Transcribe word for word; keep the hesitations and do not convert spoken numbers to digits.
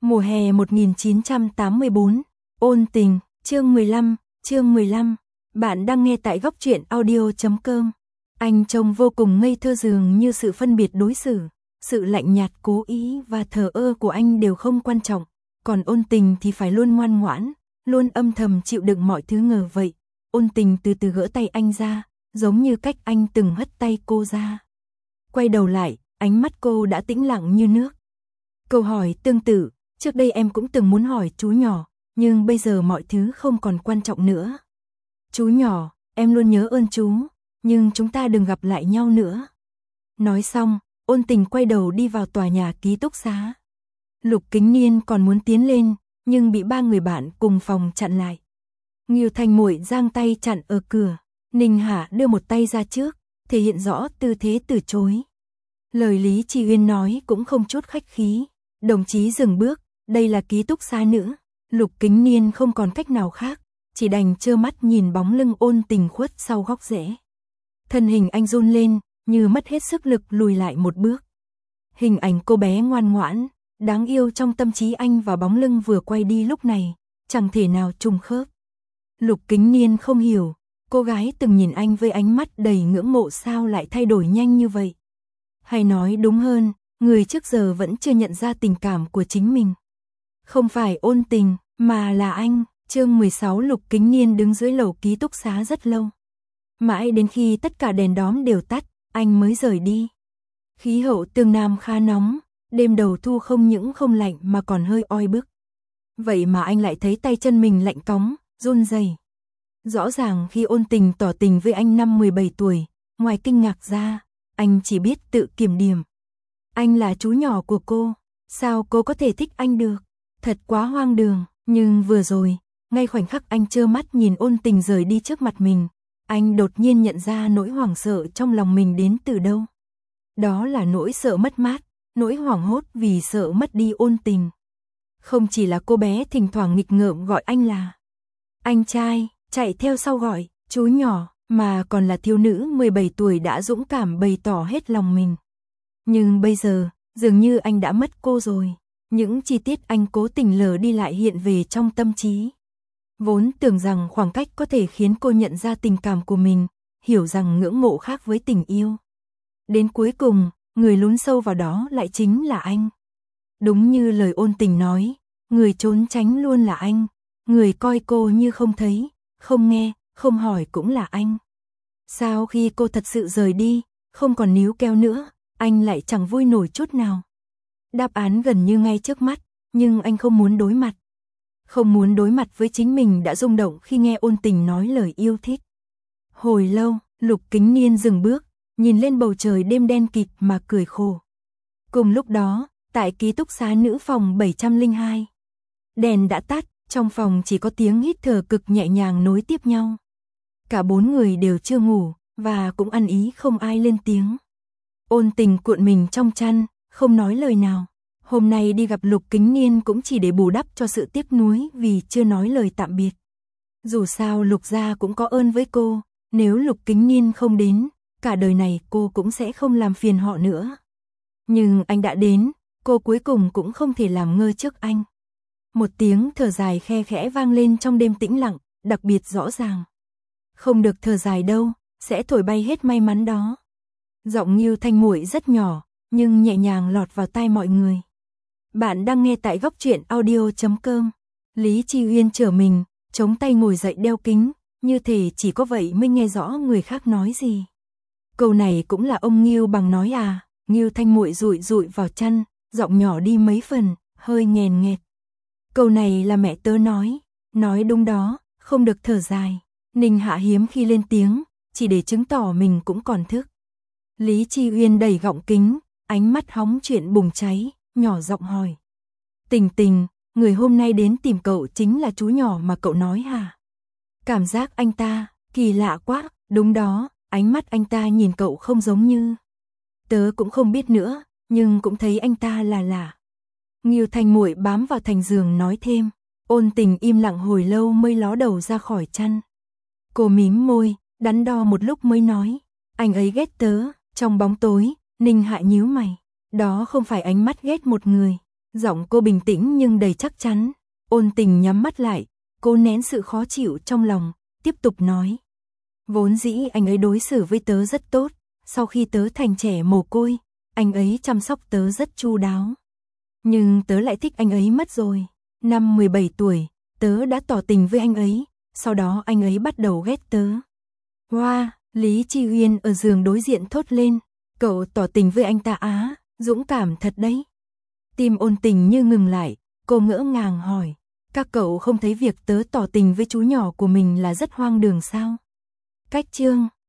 Mùa hè một nghìn chín trăm tám mươi bốn, ôn tình, chương mười lăm, chương mười lăm. Bạn đang nghe tại góc truyện audio chấm com. Anh trông vô cùng ngây thơ, dường như sự phân biệt đối xử, sự lạnh nhạt cố ý và thờ ơ của anh đều không quan trọng, còn ôn tình thì phải luôn ngoan ngoãn, luôn âm thầm chịu đựng mọi thứ ngờ vậy. Ôn tình từ từ gỡ tay anh ra, giống như cách anh từng hất tay cô ra. Quay đầu lại, ánh mắt cô đã tĩnh lặng như nước. Câu hỏi tương tự, trước đây em cũng từng muốn hỏi chú nhỏ, nhưng bây giờ mọi thứ không còn quan trọng nữa. Chú nhỏ, em luôn nhớ ơn chú, nhưng chúng ta đừng gặp lại nhau nữa. Nói xong, ôn tình quay đầu đi vào tòa nhà ký túc xá. Lục Kính Niên còn muốn tiến lên, nhưng bị ba người bạn cùng phòng chặn lại. Ngưu Thanh Muội giang tay chặn ở cửa, Ninh Hạ đưa một tay ra trước, thể hiện rõ tư thế từ chối. Lời Lý Chi Uyên nói cũng không chút khách khí, đồng chí dừng bước, đây là ký túc xá nữ. Lục Kính Niên không còn cách nào khác, chỉ đành trơ mắt nhìn bóng lưng ôn tình khuất sau góc rẽ. Thân hình anh run lên, như mất hết sức lực lùi lại một bước. Hình ảnh cô bé ngoan ngoãn, đáng yêu trong tâm trí anh và bóng lưng vừa quay đi lúc này, chẳng thể nào trùng khớp. Lục Kính Niên không hiểu, cô gái từng nhìn anh với ánh mắt đầy ngưỡng mộ sao lại thay đổi nhanh như vậy. Hay nói đúng hơn, người trước giờ vẫn chưa nhận ra tình cảm của chính mình. Không phải ôn tình, mà là anh. Chương mười sáu. Lục Kính Niên đứng dưới lầu ký túc xá rất lâu. Mãi đến khi tất cả đèn đóm đều tắt, anh mới rời đi. Khí hậu Tương Nam khá nóng, đêm đầu thu không những không lạnh mà còn hơi oi bức. Vậy mà anh lại thấy tay chân mình lạnh cóng, run rẩy. Rõ ràng khi ôn tình tỏ tình với anh năm mười bảy tuổi, ngoài kinh ngạc ra, anh chỉ biết tự kiểm điểm. Anh là chú nhỏ của cô, sao cô có thể thích anh được? Thật quá hoang đường, nhưng vừa rồi, ngay khoảnh khắc anh trơ mắt nhìn ôn tình rời đi trước mặt mình, anh đột nhiên nhận ra nỗi hoảng sợ trong lòng mình đến từ đâu. Đó là nỗi sợ mất mát, nỗi hoảng hốt vì sợ mất đi ôn tình. Không chỉ là cô bé thỉnh thoảng nghịch ngợm gọi anh là anh trai, chạy theo sau gọi chú nhỏ, mà còn là thiếu nữ mười bảy tuổi đã dũng cảm bày tỏ hết lòng mình. Nhưng bây giờ, dường như anh đã mất cô rồi. Những chi tiết anh cố tình lờ đi lại hiện về trong tâm trí. Vốn tưởng rằng khoảng cách có thể khiến cô nhận ra tình cảm của mình, hiểu rằng ngưỡng mộ khác với tình yêu. Đến cuối cùng, người lún sâu vào đó lại chính là anh. Đúng như lời ôn tình nói, người trốn tránh luôn là anh, người coi cô như không thấy, không nghe, không hỏi cũng là anh. Sao khi cô thật sự rời đi, không còn níu kéo nữa, anh lại chẳng vui nổi chút nào. Đáp án gần như ngay trước mắt, nhưng anh không muốn đối mặt. Không muốn đối mặt với chính mình đã rung động khi nghe ôn tình nói lời yêu thích. Hồi lâu, Lục Kính Niên dừng bước, nhìn lên bầu trời đêm đen kịt mà cười khổ. Cùng lúc đó, tại ký túc xá nữ phòng bảy trăm lẻ hai, đèn đã tắt, trong phòng chỉ có tiếng hít thở cực nhẹ nhàng nối tiếp nhau. Cả bốn người đều chưa ngủ, và cũng ăn ý không ai lên tiếng. Ôn tình cuộn mình trong chăn, không nói lời nào. Hôm nay đi gặp Lục Kính Niên cũng chỉ để bù đắp cho sự tiếc nuối vì chưa nói lời tạm biệt. Dù sao Lục gia cũng có ơn với cô, nếu Lục Kính Niên không đến, cả đời này cô cũng sẽ không làm phiền họ nữa. Nhưng anh đã đến, cô cuối cùng cũng không thể làm ngơ trước anh. Một tiếng thở dài khe khẽ vang lên trong đêm tĩnh lặng, đặc biệt rõ ràng. Không được thở dài đâu, sẽ thổi bay hết may mắn đó. Giọng Ngưu Thanh Muội rất nhỏ, nhưng nhẹ nhàng lọt vào tai mọi người. Bạn đang nghe tại góc truyện audio chấm com. Lý Chi Uyên trở mình, chống tay ngồi dậy đeo kính, như thể chỉ có vậy mới nghe rõ người khác nói gì. Câu này cũng là ông Ngưu Bằng nói à? Ngưu Thanh Muội dụi dụi vào chăn, giọng nhỏ đi mấy phần, hơi nghèn nghẹt. Câu này là mẹ tớ nói, nói đúng đó, không được thở dài. Ninh Hạ hiếm khi lên tiếng, chỉ để chứng tỏ mình cũng còn thức. Lý Chi Uyên đẩy gọng kính, ánh mắt hóng chuyện bùng cháy, nhỏ giọng hỏi. Tình Tình, người hôm nay đến tìm cậu chính là chú nhỏ mà cậu nói hả? Cảm giác anh ta, kỳ lạ quá, đúng đó, ánh mắt anh ta nhìn cậu không giống như. Tớ cũng không biết nữa, nhưng cũng thấy anh ta là lạ. Ngưu Thanh Muội bám vào thành giường nói thêm, ôn tình im lặng hồi lâu mới ló đầu ra khỏi chăn. Cô mím môi, đắn đo một lúc mới nói, anh ấy ghét tớ. Trong bóng tối, Ninh Hạ nhíu mày, đó không phải ánh mắt ghét một người, Giọng cô bình tĩnh nhưng đầy chắc chắn. Ôn Tình nhắm mắt lại, cô nén sự khó chịu trong lòng, tiếp tục nói. Vốn dĩ anh ấy đối xử với tớ rất tốt, sau khi tớ thành trẻ mồ côi, anh ấy chăm sóc tớ rất chu đáo. Nhưng tớ lại thích anh ấy mất rồi. Năm mười bảy tuổi, tớ đã tỏ tình với anh ấy, sau đó anh ấy bắt đầu ghét tớ. Wow, Lý Chi Uyên ở giường đối diện thốt lên, cậu tỏ tình với anh ta á, dũng cảm thật đấy. Tim Ôn Tình như ngừng lại, cô ngỡ ngàng hỏi, các cậu không thấy việc tớ tỏ tình với chú nhỏ của mình là rất hoang đường sao? Cách chương